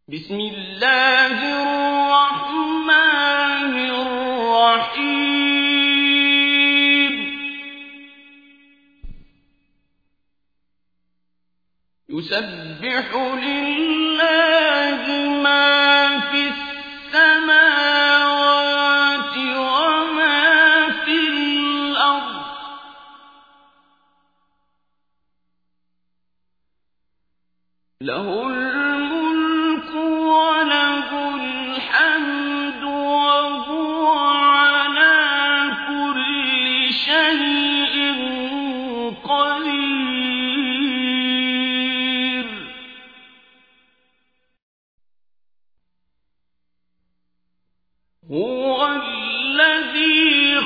بسم الله الرحمن الرحيم يسبح لله ما في السماوات وما في الأرض له الملك وله الحمد وهو على كل شيء قدير هو الذي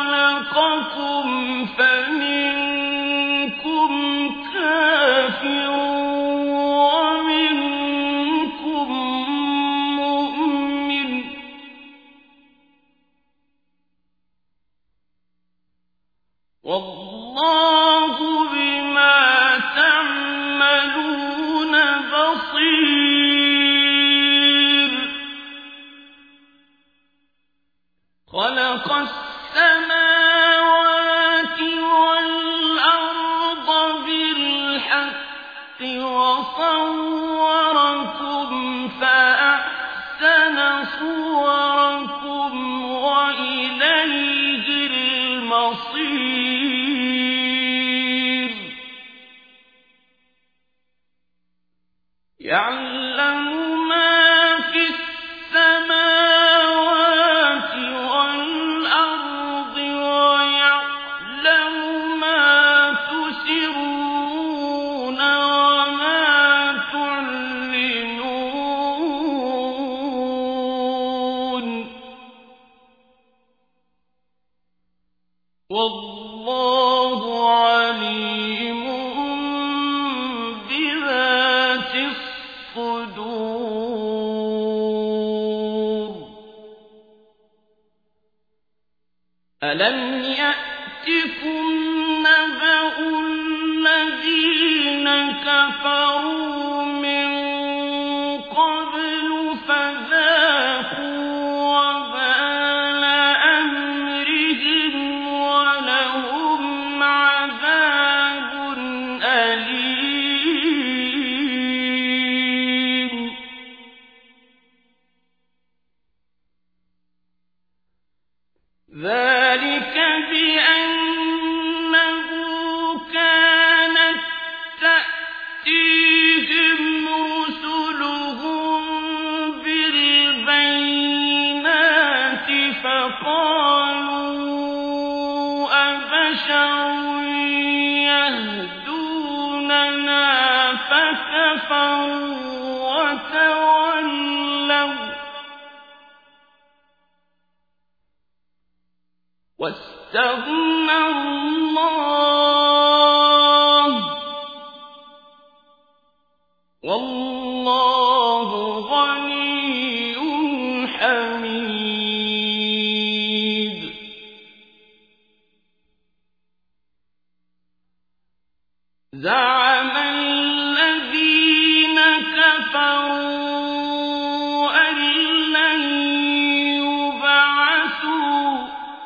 خلقكم فمنكم كافر ومنكم مؤمن والله بما تعملون بصير خلق السماوات والأرض بالحق وصوركم فأحسن صوركم وإليه المصير يعلم ما في السماوات والأرض ويعلم ما تسرون وما تعلنون والله عليم بذات الصدور ألم يأتكم نبأ الذين كفروا من قبل فذاقوا وبال أمرهم ولهم عذاب أليم ذلك بأنه كانت تأتيهم رسلهم بالبينات فقالوا أبشر يهدوننا فكفروا وتولوا واستغنى الله والله غني حميد زعم الذين كفروا أن لن يبعثوا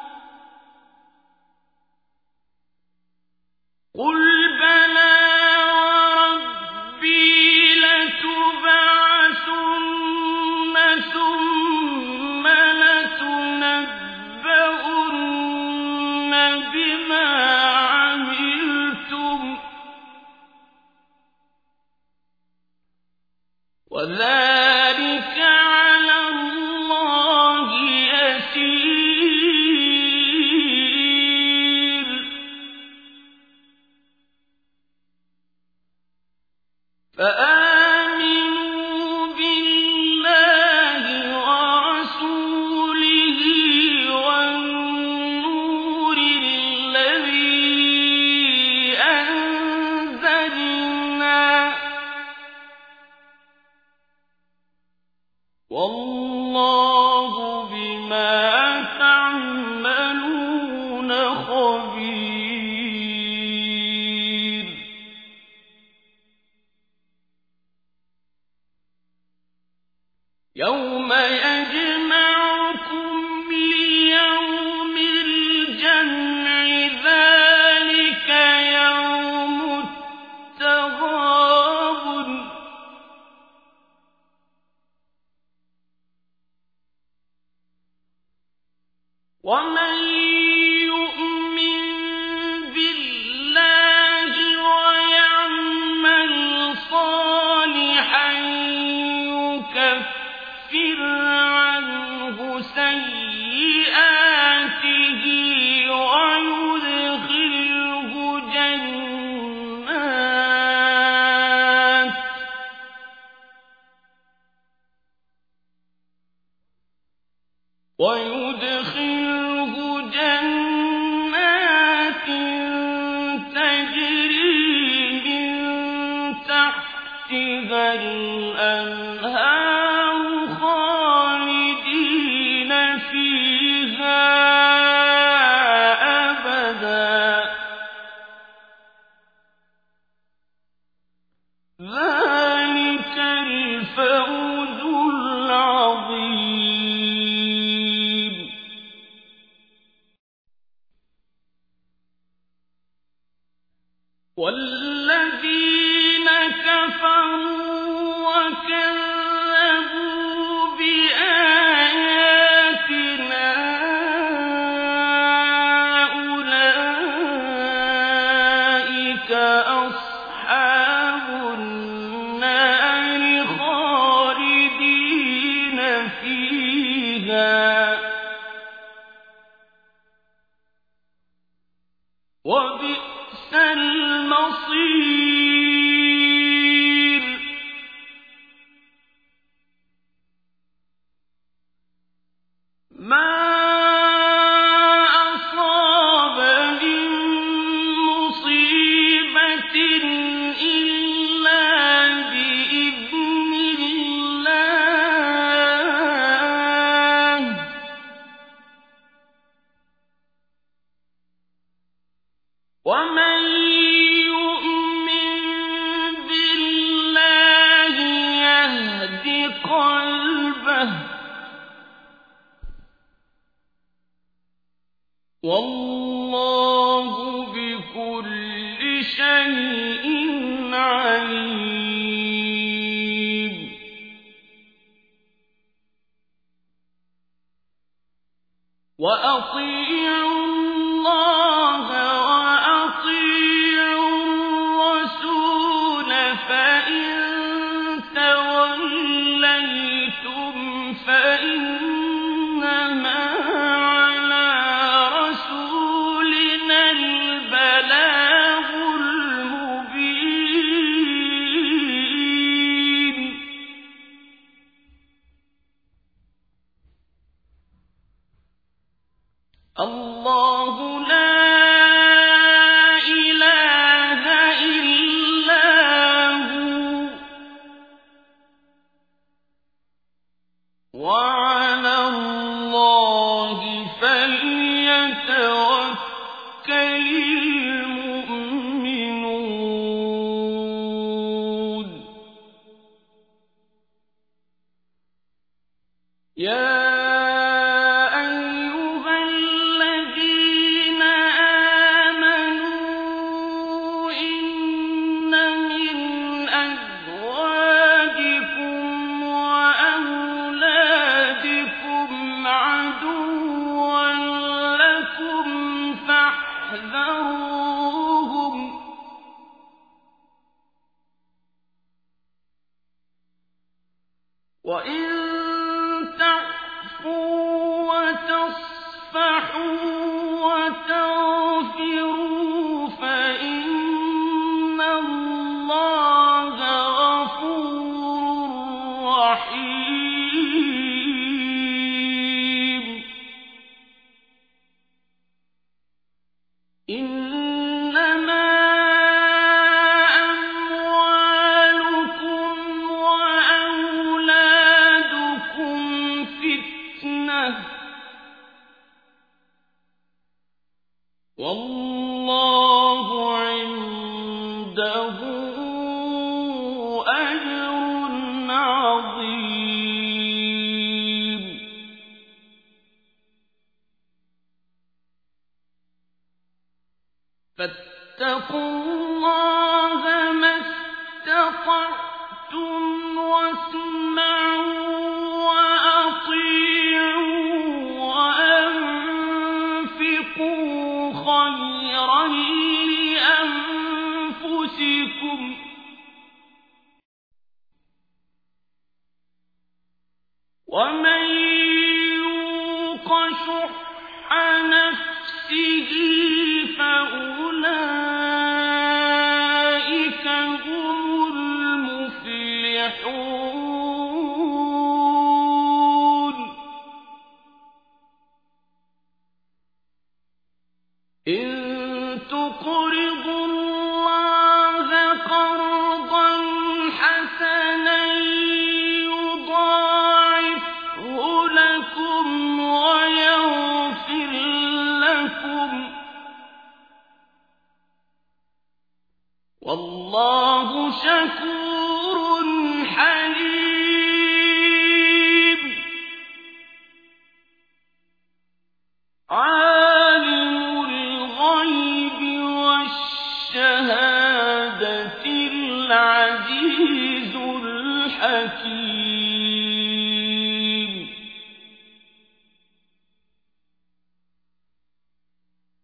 قل بلى وربي لتبعثن ثم لتنبؤن بما عملتم وذلك على الله يسير فآمنوا بالله ورسوله والنور الذي أنزلنا والله بما تعملون خبير يوم يجمعكم ليوم الجمع ذلك يوم التغابن ومن يؤمن بالله ويعمل صالحا يكفر عنه سيئاته ويدخله جنات تجري من تحتها الأنهار خالدين فيها أبدا ذلك الفوز العظيم والذين كفروا وكذبوا بآياتنا أولئك أصحاب النار خالدين فيها وبئس المصير ما أصاب من مصيبة إلا بإذن الله ومن يؤمن بالله يهد قلبه والله بكل شيء عليم وأطيعوا الله وأطيعوا الرسول فإن توليتم فإنما على رسولنا البلاغ المبين الله لا إله إلا هو وعلى الله فليتوكل المؤمنون يا وإن تعفوا وتصفحوا وتغفروا فإن الله غفور رحيم إنما والله عنده أجر عظيم ومن يوق شح نفسه فأولئك هم المفلحون إن تقرضوا الله قرضا حسنا يضاعفه لكم ويغفر لكم والله شكور حليم عالم الغيب والشهادة العزيز الحكيم